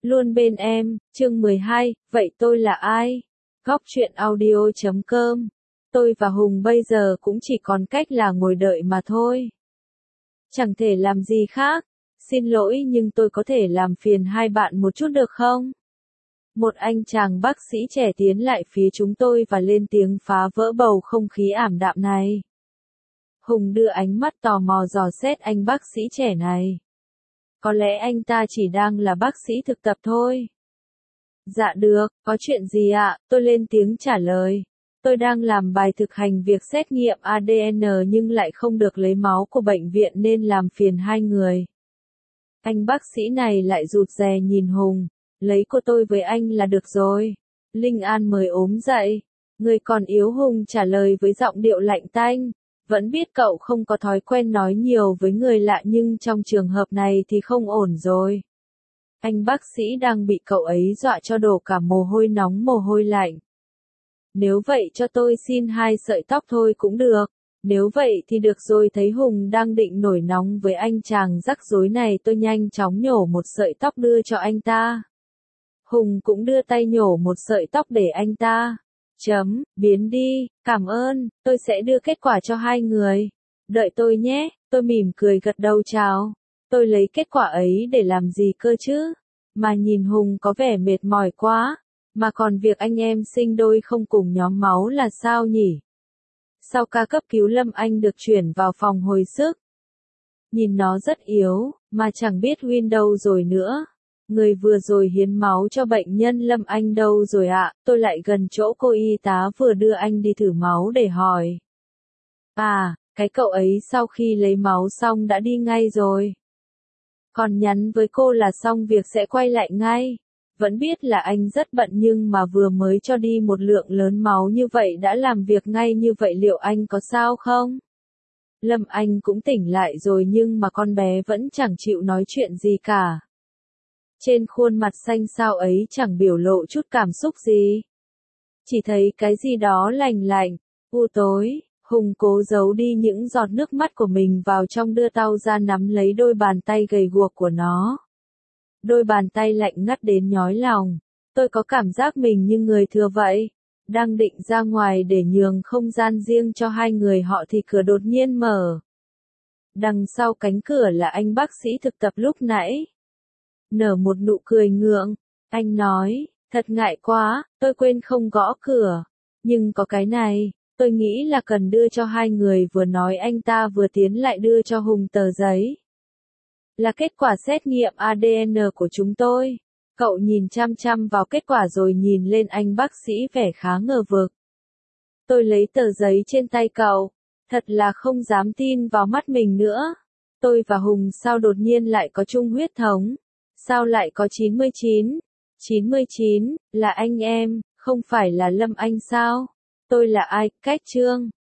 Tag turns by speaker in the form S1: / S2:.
S1: Luôn bên em, chương 12, vậy tôi là ai? Góc truyện audio.com. Tôi và Hùng bây giờ cũng chỉ còn cách là ngồi đợi mà thôi. Chẳng thể làm gì khác. Xin lỗi nhưng tôi có thể làm phiền hai bạn một chút được không? Một anh chàng bác sĩ trẻ tiến lại phía chúng tôi và lên tiếng phá vỡ bầu không khí ảm đạm này. Hùng đưa ánh mắt tò mò dò xét anh bác sĩ trẻ này. Có lẽ anh ta chỉ đang là bác sĩ thực tập thôi. Dạ được, có chuyện gì ạ? Tôi lên tiếng trả lời. Tôi đang làm bài thực hành việc xét nghiệm ADN nhưng lại không được lấy máu của bệnh viện nên làm phiền hai người. Anh bác sĩ này lại rụt rè nhìn Hùng. Lấy của tôi với anh là được rồi. Linh An mới ốm dậy. Người còn yếu. Hùng trả lời với giọng điệu lạnh tanh. Vẫn biết cậu không có thói quen nói nhiều với người lạ nhưng trong trường hợp này thì không ổn rồi. Anh bác sĩ đang bị cậu ấy dọa cho đổ cả mồ hôi nóng mồ hôi lạnh. Nếu vậy cho tôi xin 2 sợi tóc thôi cũng được. Nếu vậy thì được rồi. Thấy Hùng đang định nổi nóng với anh chàng rắc rối này, tôi nhanh chóng nhổ một sợi tóc đưa cho anh ta. Hùng cũng đưa tay nhổ một sợi tóc để anh ta. Biến đi, cảm ơn, tôi sẽ đưa kết quả cho hai người. Đợi tôi nhé, tôi mỉm cười gật đầu chào. Tôi lấy kết quả ấy để làm gì cơ chứ? Mà nhìn Hùng có vẻ mệt mỏi quá. Mà còn việc anh em sinh đôi không cùng nhóm máu là sao nhỉ? Sau ca cấp cứu Lâm Anh được chuyển vào phòng hồi sức. Nhìn nó rất yếu, mà chẳng biết Win đâu rồi nữa. Người vừa rồi hiến máu cho bệnh nhân Lâm Anh đâu rồi ạ? Tôi lại gần chỗ cô y tá vừa đưa anh đi thử máu để hỏi. À, cái cậu ấy sau khi lấy máu xong đã đi ngay rồi. Còn nhắn với cô là xong việc sẽ quay lại ngay. Vẫn biết là anh rất bận nhưng mà vừa mới cho đi một lượng lớn máu như vậy đã làm việc ngay như vậy, liệu anh có sao không? Lâm Anh cũng tỉnh lại rồi nhưng mà con bé vẫn chẳng chịu nói chuyện gì cả. Trên khuôn mặt xanh xao ấy chẳng biểu lộ chút cảm xúc gì. Chỉ thấy cái gì đó lành lạnh, u tối. Hùng cố giấu đi những giọt nước mắt của mình vào trong, đưa tay ra nắm lấy đôi bàn tay gầy guộc của nó. Đôi bàn tay lạnh ngắt đến nhói lòng. Tôi có cảm giác mình như người thừa vậy. Đang định ra ngoài để nhường không gian riêng cho hai người họ thì cửa đột nhiên mở. Đằng sau cánh cửa là anh bác sĩ thực tập lúc nãy. Nở một nụ cười ngượng. Anh nói, thật ngại quá, tôi quên không gõ cửa. Nhưng có cái này, tôi nghĩ là cần đưa cho hai người. Vừa nói anh ta vừa tiến lại đưa cho Hùng tờ giấy. Là kết quả xét nghiệm ADN của chúng tôi. Cậu nhìn chăm chăm vào kết quả rồi nhìn lên anh bác sĩ vẻ khá ngờ vực. Tôi lấy tờ giấy trên tay cậu. Thật là không dám tin vào mắt mình nữa. Tôi và Hùng sao đột nhiên lại có chung huyết thống? Sao lại có 99? 99, là anh em, không phải là Lâm Anh sao? Tôi là ai? Cách Trương.